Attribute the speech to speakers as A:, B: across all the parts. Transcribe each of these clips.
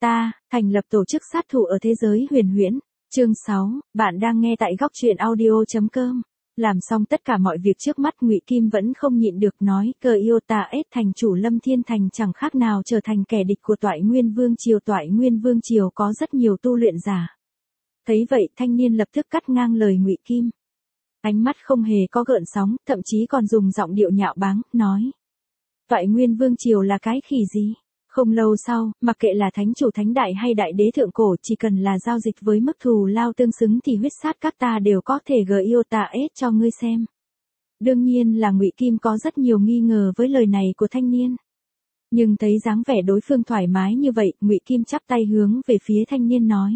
A: Ta, thành lập tổ chức sát thủ ở thế giới huyền huyễn. Chương 6, bạn đang nghe tại góc truyện audio.com. Làm xong tất cả mọi việc trước mắt, Ngụy Kim vẫn không nhịn được nói, cờ yêu ta ết thành chủ Lâm Thiên Thành chẳng khác nào trở thành kẻ địch của Toại Nguyên Vương Triều. Toại Nguyên Vương Triều có rất nhiều tu luyện giả. Thấy vậy, thanh niên lập tức cắt ngang lời Ngụy Kim. Ánh mắt không hề có gợn sóng, thậm chí còn dùng giọng điệu nhạo báng, nói: Toại Nguyên Vương Triều là cái khỉ gì? Không lâu sau, mặc kệ là thánh chủ thánh đại hay đại đế thượng cổ, chỉ cần là giao dịch với mức thù lao tương xứng thì huyết sát các ta đều có thể gợi yêu ta ết cho ngươi xem. Đương nhiên là Ngụy Kim có rất nhiều nghi ngờ với lời này của thanh niên. Nhưng thấy dáng vẻ đối phương thoải mái như vậy, Ngụy Kim chắp tay hướng về phía thanh niên nói: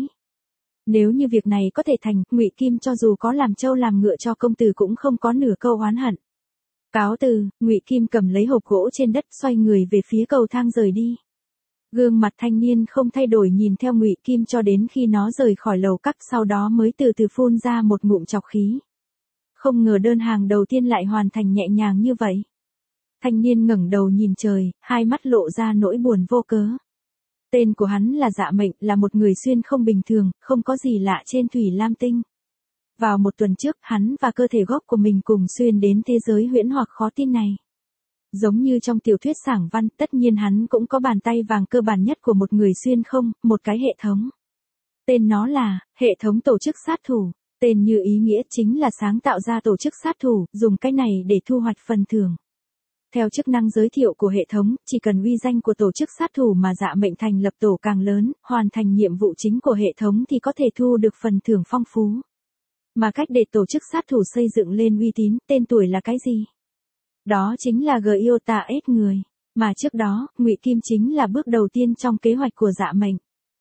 A: Nếu như việc này có thể thành, Ngụy Kim cho dù có làm trâu làm ngựa cho công tử cũng không có nửa câu oán hận. Cáo từ, Ngụy Kim cầm lấy hộp gỗ trên đất, xoay người về phía cầu thang rời đi. Gương mặt thanh niên không thay đổi nhìn theo Ngụy Kim cho đến khi nó rời khỏi lầu các, sau đó mới từ từ phun ra một ngụm trọc khí. Không ngờ đơn hàng đầu tiên lại hoàn thành nhẹ nhàng như vậy. Thanh niên ngẩng đầu nhìn trời, hai mắt lộ ra nỗi buồn vô cớ. Tên của hắn là Dạ Mệnh, là một người xuyên không bình thường, không có gì lạ trên Thủy Lam Tinh. Vào một tuần trước, hắn và cơ thể gốc của mình cùng xuyên đến thế giới huyễn hoặc khó tin này. Giống như trong tiểu thuyết sảng văn, tất nhiên hắn cũng có bàn tay vàng cơ bản nhất của một người xuyên không, một cái hệ thống. Tên nó là, hệ thống tổ chức sát thủ. Tên như ý nghĩa chính là sáng tạo ra tổ chức sát thủ, dùng cái này để thu hoạch phần thưởng. Theo chức năng giới thiệu của hệ thống, chỉ cần uy danh của tổ chức sát thủ mà Dạ Mệnh thành lập tổ càng lớn, hoàn thành nhiệm vụ chính của hệ thống thì có thể thu được phần thưởng phong phú. Mà cách để tổ chức sát thủ xây dựng lên uy tín, tên tuổi là cái gì? Đó chính là Giota ết người. Mà trước đó, Ngụy Kim chính là bước đầu tiên trong kế hoạch của Dạ Mệnh.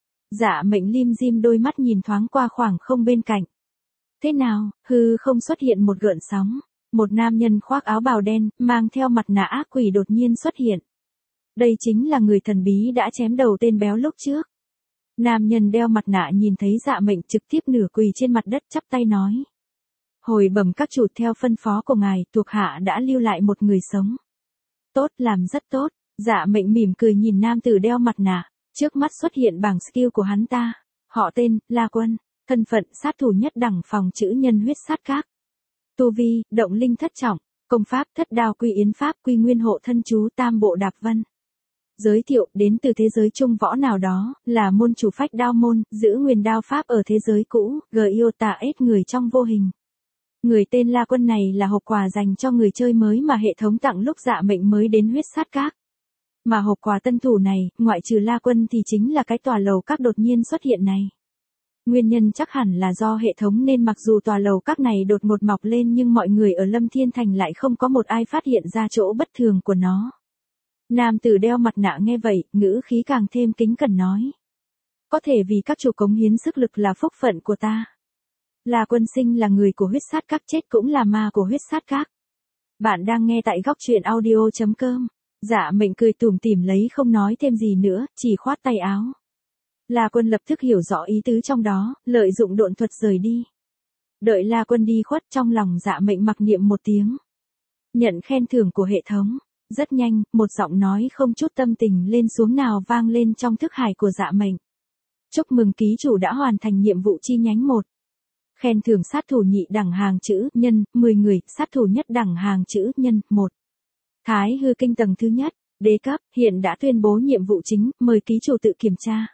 A: Dạ Mệnh lim dim đôi mắt nhìn thoáng qua khoảng không bên cạnh. Thế nào, hư không xuất hiện một gợn sóng. Một nam nhân khoác áo bào đen, mang theo mặt nạ ác quỷ đột nhiên xuất hiện. Đây chính là người thần bí đã chém đầu tên béo lúc trước. Nam nhân đeo mặt nạ nhìn thấy Dạ Mệnh trực tiếp nửa quỳ trên mặt đất chắp tay nói: Hồi bẩm các chủ, theo phân phó của ngài, thuộc hạ đã lưu lại một người sống. Tốt, làm rất tốt. Dạ Mệnh mỉm cười nhìn nam tử đeo mặt nạ. Trước mắt xuất hiện bảng skill của hắn ta. Họ tên, La Quân. Thân phận, sát thủ nhất đẳng phòng chữ nhân huyết sát các. Tu vi, động linh thất trọng. Công pháp, thất đao quy yến pháp, quy nguyên hộ thân chú, tam bộ đạp vân. Giới thiệu, đến từ thế giới trung võ nào đó, là môn chủ phách đao môn, giữ nguyên đao pháp ở thế giới cũ, Giota ết người trong vô hình. Người tên La Quân này là hộp quà dành cho người chơi mới mà hệ thống tặng lúc Dạ Mệnh mới đến huyết sát các. Mà hộp quà tân thủ này, ngoại trừ La Quân thì chính là cái tòa lầu các đột nhiên xuất hiện này. Nguyên nhân chắc hẳn là do hệ thống nên mặc dù tòa lầu các này đột ngột mọc lên nhưng mọi người ở Lâm Thiên Thành lại không có một ai phát hiện ra chỗ bất thường của nó. Nam tử đeo mặt nạ nghe vậy, ngữ khí càng thêm kính cẩn nói: Có thể vì các chủ cống hiến sức lực là phúc phận của ta. La Quân sinh là người của huyết sát các, chết cũng là ma của huyết sát các. Bạn đang nghe tại góc truyện audio.com. Dạ Mệnh cười tủm tỉm lấy không nói thêm gì nữa, chỉ khoát tay áo. La Quân lập tức hiểu rõ ý tứ trong đó, lợi dụng độn thuật rời đi. Đợi La Quân đi khuất, trong lòng Dạ Mệnh mặc niệm một tiếng. Nhận khen thưởng của hệ thống. Rất nhanh, một giọng nói không chút tâm tình lên xuống nào vang lên trong thức hải của Dạ Mệnh. Chúc mừng ký chủ đã hoàn thành nhiệm vụ chi nhánh 1. Khen thưởng sát thủ nhị đẳng hàng chữ nhân, 10 người, sát thủ nhất đẳng hàng chữ nhân, 1. Thái hư kinh tầng thứ nhất, đế cấp, hiện đã tuyên bố nhiệm vụ chính, mời ký chủ tự kiểm tra.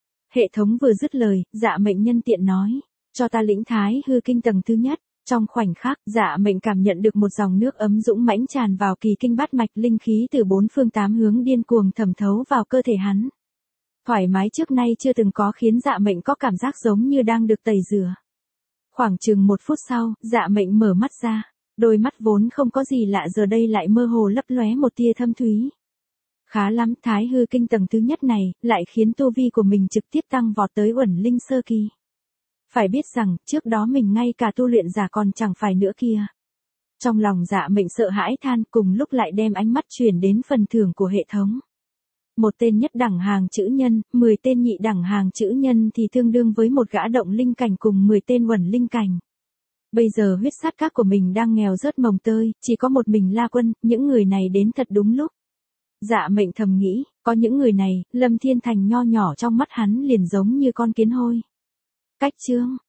A: Hệ thống vừa dứt lời, Dạ Mệnh nhân tiện nói: Cho ta lĩnh thái hư kinh tầng thứ nhất. Trong khoảnh khắc, Dạ Mệnh cảm nhận được một dòng nước ấm dũng mãnh tràn vào kỳ kinh bát mạch, linh khí từ bốn phương tám hướng điên cuồng thẩm thấu vào cơ thể hắn. Thoải mái trước nay chưa từng có, khiến Dạ Mệnh có cảm giác giống như đang được tẩy rửa. Khoảng chừng 1 phút sau, Dạ Mệnh mở mắt ra. Đôi mắt vốn không có gì lạ giờ đây lại mơ hồ lấp lóe một tia thâm thúy. Khá lắm, thái hư kinh tầng thứ nhất này, lại khiến tu vi của mình trực tiếp tăng vọt tới uẩn linh sơ kỳ. Phải biết rằng, trước đó mình ngay cả tu luyện giả còn chẳng phải nữa kia. Trong lòng Dạ Mệnh sợ hãi than, cùng lúc lại đem ánh mắt chuyển đến phần thưởng của hệ thống. Một tên nhất đẳng hàng chữ nhân, 10 tên nhị đẳng hàng chữ nhân thì tương đương với một gã động linh cảnh cùng 10 tên uẩn linh cảnh. Bây giờ huyết sát các của mình đang nghèo rớt mồng tơi, chỉ có một mình La Quân, những người này đến thật đúng lúc. Dạ mệnh thầm nghĩ, có những người này, Lâm Thiên Thành nho nhỏ trong mắt hắn liền giống như con kiến hôi. Cách chương